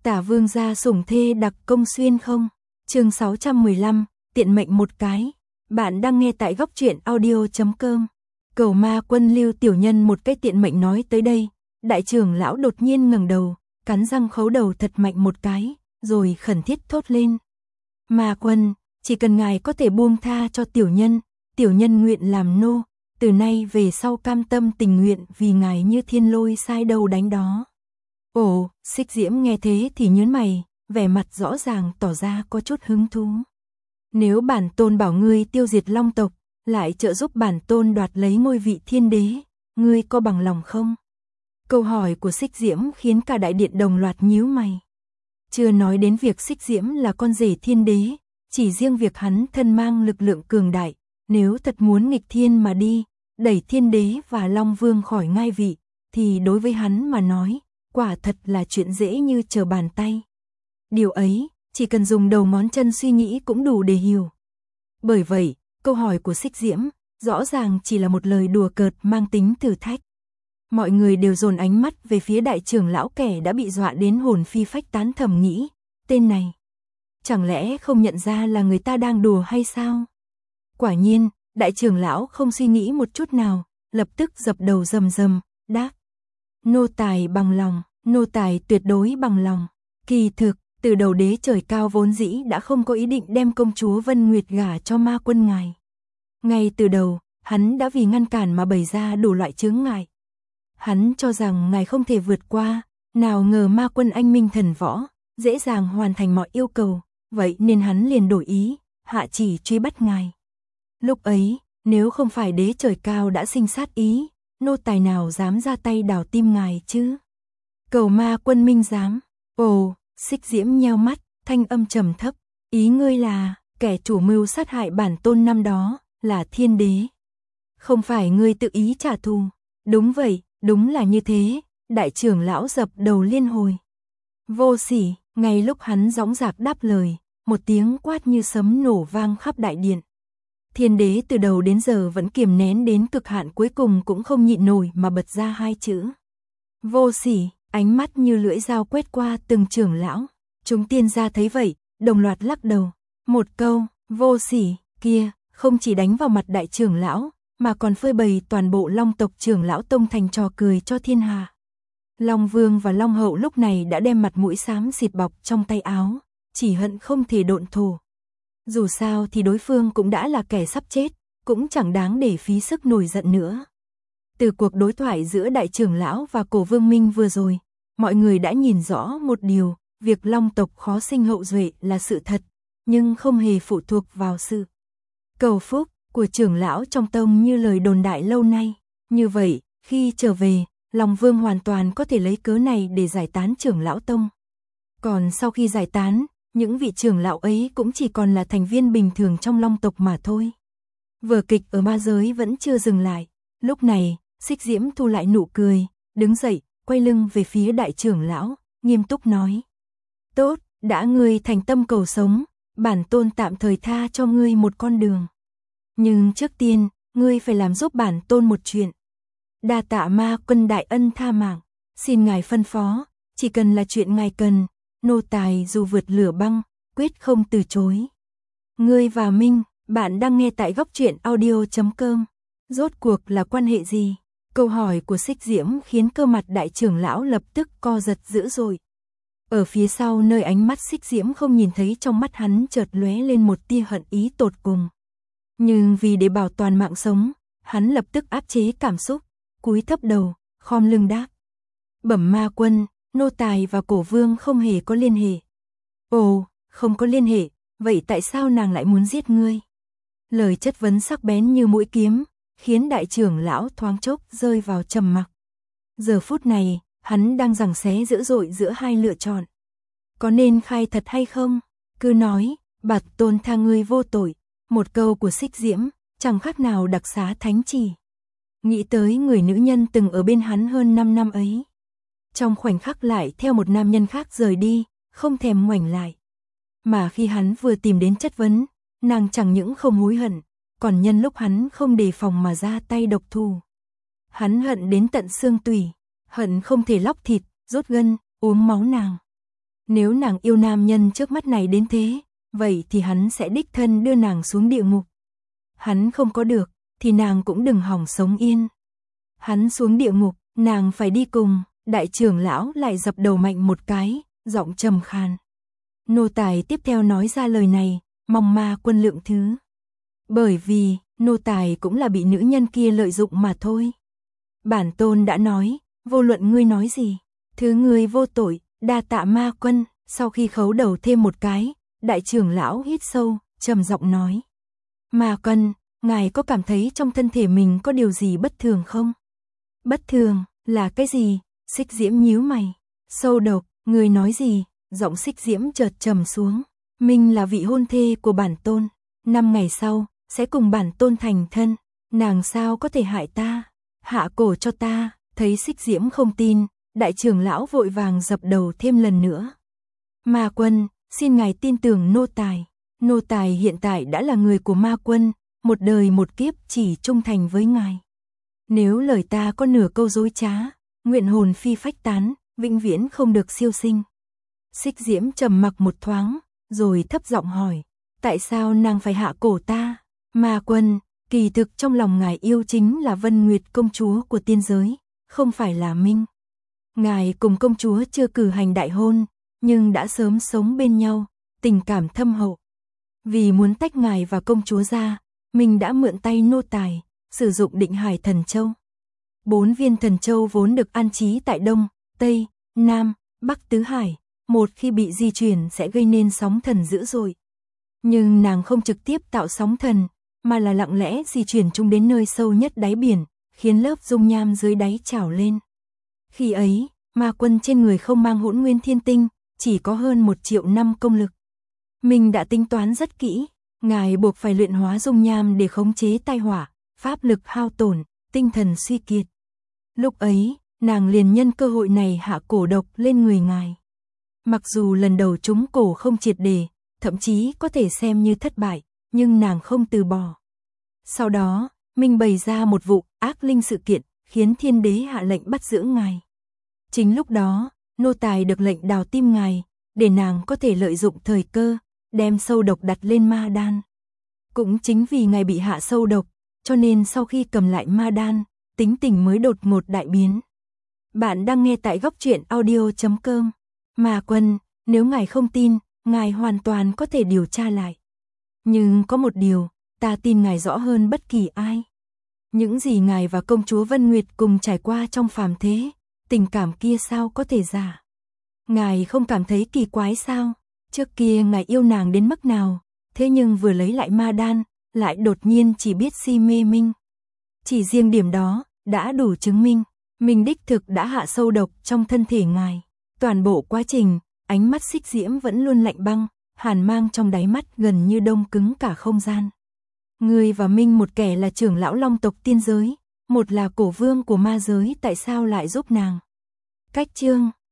Tả vương gia sủng thê đặc công xuyên không? Chương 615, tiện mệnh một cái. Bạn đang nghe tại góc truyện audio.com. Cầu ma quân Lưu tiểu nhân một cái tiện mệnh nói tới đây, đại trưởng lão đột nhiên ngẩng đầu, cắn răng khấu đầu thật mạnh một cái, rồi khẩn thiết thốt lên. Ma quân, chỉ cần ngài có thể buông tha cho tiểu nhân nguyện làm nô, từ nay về sau cam tâm tình nguyện vì ngài như thiên lôi sai đầu đánh đó. Ồ, Xích Diễm nghe thế thì nhớn mày, vẻ mặt rõ ràng tỏ ra có chút hứng thú. Nếu bản tôn bảo ngươi tiêu diệt Long tộc, lại trợ giúp bản tôn đoạt lấy ngôi vị thiên đế, ngươi có bằng lòng không? Câu hỏi của Xích Diễm khiến cả đại điện đồng loạt nhíu mày. Chưa nói đến việc Xích Diễm là con rể thiên đế, chỉ riêng việc hắn thân mang lực lượng cường đại, nếu thật muốn nghịch thiên mà đi, đẩy thiên đế và Long Vương khỏi ngai vị, thì đối với hắn mà nói, quả thật là chuyện dễ như trở bàn tay. Điều ấy, chỉ cần dùng đầu ngón chân suy nghĩ cũng đủ để hiểu. Bởi vậy, câu hỏi của Xích Diễm, rõ ràng chỉ là một lời đùa cợt mang tính thử thách. Mọi người đều dồn ánh mắt về phía đại trưởng lão kẻ đã bị dọa đến hồn phi phách tán, thầm nghĩ, tên này, chẳng lẽ không nhận ra là người ta đang đùa hay sao? Quả nhiên, đại trưởng lão không suy nghĩ một chút nào, lập tức dập đầu rầm rầm, đáp. Nô tài bằng lòng, nô tài tuyệt đối bằng lòng. Kỳ thực, từ đầu đế trời cao vốn dĩ đã không có ý định đem công chúa Vân Nguyệt gả cho ma quân ngài. Ngay từ đầu, hắn đã vì ngăn cản mà bày ra đủ loại chướng ngại. Hắn cho rằng ngài không thể vượt qua, nào ngờ ma quân anh minh thần võ, dễ dàng hoàn thành mọi yêu cầu, vậy nên hắn liền đổi ý, hạ chỉ truy bắt ngài. Lúc ấy, nếu không phải đế trời cao đã sinh sát ý, nô tài nào dám ra tay đào tim ngài chứ? Cầu ma quân minh dám. Ồ, Xích Diễm nheo mắt, thanh âm trầm thấp, ý ngươi là, kẻ chủ mưu sát hại bản tôn năm đó, là thiên đế. Không phải ngươi tự ý trả thù. Đúng vậy, đúng là như thế, đại trưởng lão dập đầu liên hồi. Vô sỉ, ngay lúc hắn dõng dạc đáp lời, một tiếng quát như sấm nổ vang khắp đại điện. Thiên đế từ đầu đến giờ vẫn kiềm nén đến cực hạn, cuối cùng cũng không nhịn nổi mà bật ra hai chữ. Vô sỉ, ánh mắt như lưỡi dao quét qua từng trưởng lão. Chúng tiên gia thấy vậy, đồng loạt lắc đầu. Một câu, vô sỉ, kia, không chỉ đánh vào mặt đại trưởng lão, mà còn phơi bày toàn bộ Long tộc trưởng lão tông thành trò cười cho thiên hạ. Long Vương và Long Hậu lúc này đã đem mặt mũi xám xịt bọc trong tay áo, chỉ hận không thể độn thổ. Dù sao thì đối phương cũng đã là kẻ sắp chết, cũng chẳng đáng để phí sức nổi giận nữa. Từ cuộc đối thoại giữa đại trưởng lão và Cổ Vương Minh vừa rồi, mọi người đã nhìn rõ một điều, việc Long tộc khó sinh hậu duệ là sự thật, nhưng không hề phụ thuộc vào sự cầu phúc của trưởng lão trong tông như lời đồn đại lâu nay. Như vậy, khi trở về, Long Vương hoàn toàn có thể lấy cớ này để giải tán trưởng lão tông. Còn sau khi giải tán, những vị trưởng lão ấy cũng chỉ còn là thành viên bình thường trong Long tộc mà thôi. Vở kịch ở ma giới vẫn chưa dừng lại. Lúc này, Xích Diễm thu lại nụ cười, đứng dậy, quay lưng về phía đại trưởng lão, nghiêm túc nói. Tốt, đã ngươi thành tâm cầu sống, bản tôn tạm thời tha cho ngươi một con đường. Nhưng trước tiên, ngươi phải làm giúp bản tôn một chuyện. Đa tạ ma quân đại ân tha mạng, xin ngài phân phó, chỉ cần là chuyện ngài cần, nô tài dù vượt lửa băng, quyết không từ chối. Ngươi và Minh, bạn đang nghe tại góc truyện audio.com. Rốt cuộc là quan hệ gì? Câu hỏi của Xích Diễm khiến cơ mặt đại trưởng lão lập tức co giật dữ dội. Ở phía sau nơi ánh mắt Xích Diễm không nhìn thấy, trong mắt hắn chợt lóe lên một tia hận ý tột cùng. Nhưng vì để bảo toàn mạng sống, hắn lập tức áp chế cảm xúc, cúi thấp đầu, khom lưng đáp. Bẩm ma quân, nô tài và Cổ Vương không hề có liên hệ. Ồ, không có liên hệ, vậy tại sao nàng lại muốn giết ngươi? Lời chất vấn sắc bén như mũi kiếm, khiến đại trưởng lão thoáng chốc rơi vào trầm mặc. Giờ phút này, hắn đang giằng xé dữ dội giữa hai lựa chọn. Có nên khai thật hay không? Cứ nói, bạt tôn tha ngươi vô tội. Một câu của Xích Diễm, chẳng khác nào đặc xá thánh chỉ. Nghĩ tới người nữ nhân từng ở bên hắn hơn 5 năm ấy. Trong khoảnh khắc lại theo một nam nhân khác rời đi, không thèm ngoảnh lại. Mà khi hắn vừa tìm đến chất vấn, nàng chẳng những không hối hận, còn nhân lúc hắn không đề phòng mà ra tay độc thủ. Hắn hận đến tận xương tủy, hận không thể lóc thịt, rút gân, uống máu nàng. Nếu nàng yêu nam nhân trước mắt này đến thế, vậy thì hắn sẽ đích thân đưa nàng xuống địa ngục. Hắn không có được, thì nàng cũng đừng hỏng sống yên. Hắn xuống địa ngục, nàng phải đi cùng. Đại trưởng lão lại dập đầu mạnh một cái, giọng trầm khàn. Nô tài tiếp theo nói ra lời này, mong Ma Quân lượng thứ. Bởi vì, nô tài cũng là bị nữ nhân kia lợi dụng mà thôi. Bản tôn đã nói, vô luận ngươi nói gì, thứ ngươi vô tội, đa tạ Ma Quân. Sau khi khấu đầu thêm một cái, đại trưởng lão hít sâu, trầm giọng nói. Ma Quân, ngài có cảm thấy trong thân thể mình có điều gì bất thường không? Bất thường, là cái gì? Xích Diễm nhíu mày. Sâu độc, người nói gì? Giọng Xích Diễm chợt trầm xuống. Mình là vị hôn thê của bản tôn. 5 ngày sau, sẽ cùng bản tôn thành thân. Nàng sao có thể hại ta? Hạ cổ cho ta. Thấy Xích Diễm không tin, đại trưởng lão vội vàng dập đầu thêm lần nữa. Ma Quân, xin ngài tin tưởng nô tài. Nô tài hiện tại đã là người của Ma Quân, một đời một kiếp chỉ trung thành với ngài. Nếu lời ta có nửa câu dối trá, nguyện hồn phi phách tán, vĩnh viễn không được siêu sinh. Xích Diễm trầm mặc một thoáng, rồi thấp giọng hỏi, tại sao nàng phải hạ cổ ta? Ma Quân, kỳ thực trong lòng ngài yêu chính là Vân Nguyệt công chúa của tiên giới, không phải là Minh. Ngài cùng công chúa chưa cử hành đại hôn, nhưng đã sớm sống bên nhau, tình cảm thâm hậu. Vì muốn tách ngài và công chúa ra, mình đã mượn tay nô tài, sử dụng Định Hải Thần Châu. 4 viên thần châu vốn được an trí tại Đông, Tây, Nam, Bắc tứ hải, một khi bị di chuyển sẽ gây nên sóng thần dữ dội. Nhưng nàng không trực tiếp tạo sóng thần, mà là lặng lẽ di chuyển chúng đến nơi sâu nhất đáy biển, khiến lớp dung nham dưới đáy trào lên. Khi ấy, Ma Quân trên người không mang Hỗn Nguyên Thiên Tinh, chỉ có hơn 1 triệu năm công lực. Mình đã tính toán rất kỹ, ngài buộc phải luyện hóa dung nham để khống chế tai họa, pháp lực hao tổn, tinh thần suy kiệt. Lúc ấy, nàng liền nhân cơ hội này hạ cổ độc lên người ngài. Mặc dù lần đầu trúng cổ không triệt để, thậm chí có thể xem như thất bại, nhưng nàng không từ bỏ. Sau đó, mình bày ra một vụ ác linh sự kiện, khiến thiên đế hạ lệnh bắt giữ ngài. Chính lúc đó, nô tài được lệnh đào tim ngài, để nàng có thể lợi dụng thời cơ, đem sâu độc đặt lên ma đan. Cũng chính vì ngài bị hạ sâu độc, cho nên sau khi cầm lại ma đan, tính tình mới đột ngột đại biến. Bạn đang nghe tại góc truyện audio.com. Ma Quân, nếu ngài không tin, ngài hoàn toàn có thể điều tra lại. Nhưng có một điều, ta tin ngài rõ hơn bất kỳ ai. Những gì ngài và công chúa Vân Nguyệt cùng trải qua trong phàm thế, tình cảm kia sao có thể giả. Ngài không cảm thấy kỳ quái sao? Trước kia ngài yêu nàng đến mức nào, thế nhưng vừa lấy lại ma đan, lại đột nhiên chỉ biết si mê Minh. Chỉ riêng điểm đó, đã đủ chứng minh, mình đích thực đã hạ sâu độc trong thân thể ngài. Toàn bộ quá trình, ánh mắt Xích Diễm vẫn luôn lạnh băng, hàn mang trong đáy mắt gần như đông cứng cả không gian. Ngươi và Minh, một kẻ là trưởng lão Long tộc tiên giới, một là cổ vương của ma giới, tại sao lại giúp nàng? Cách chương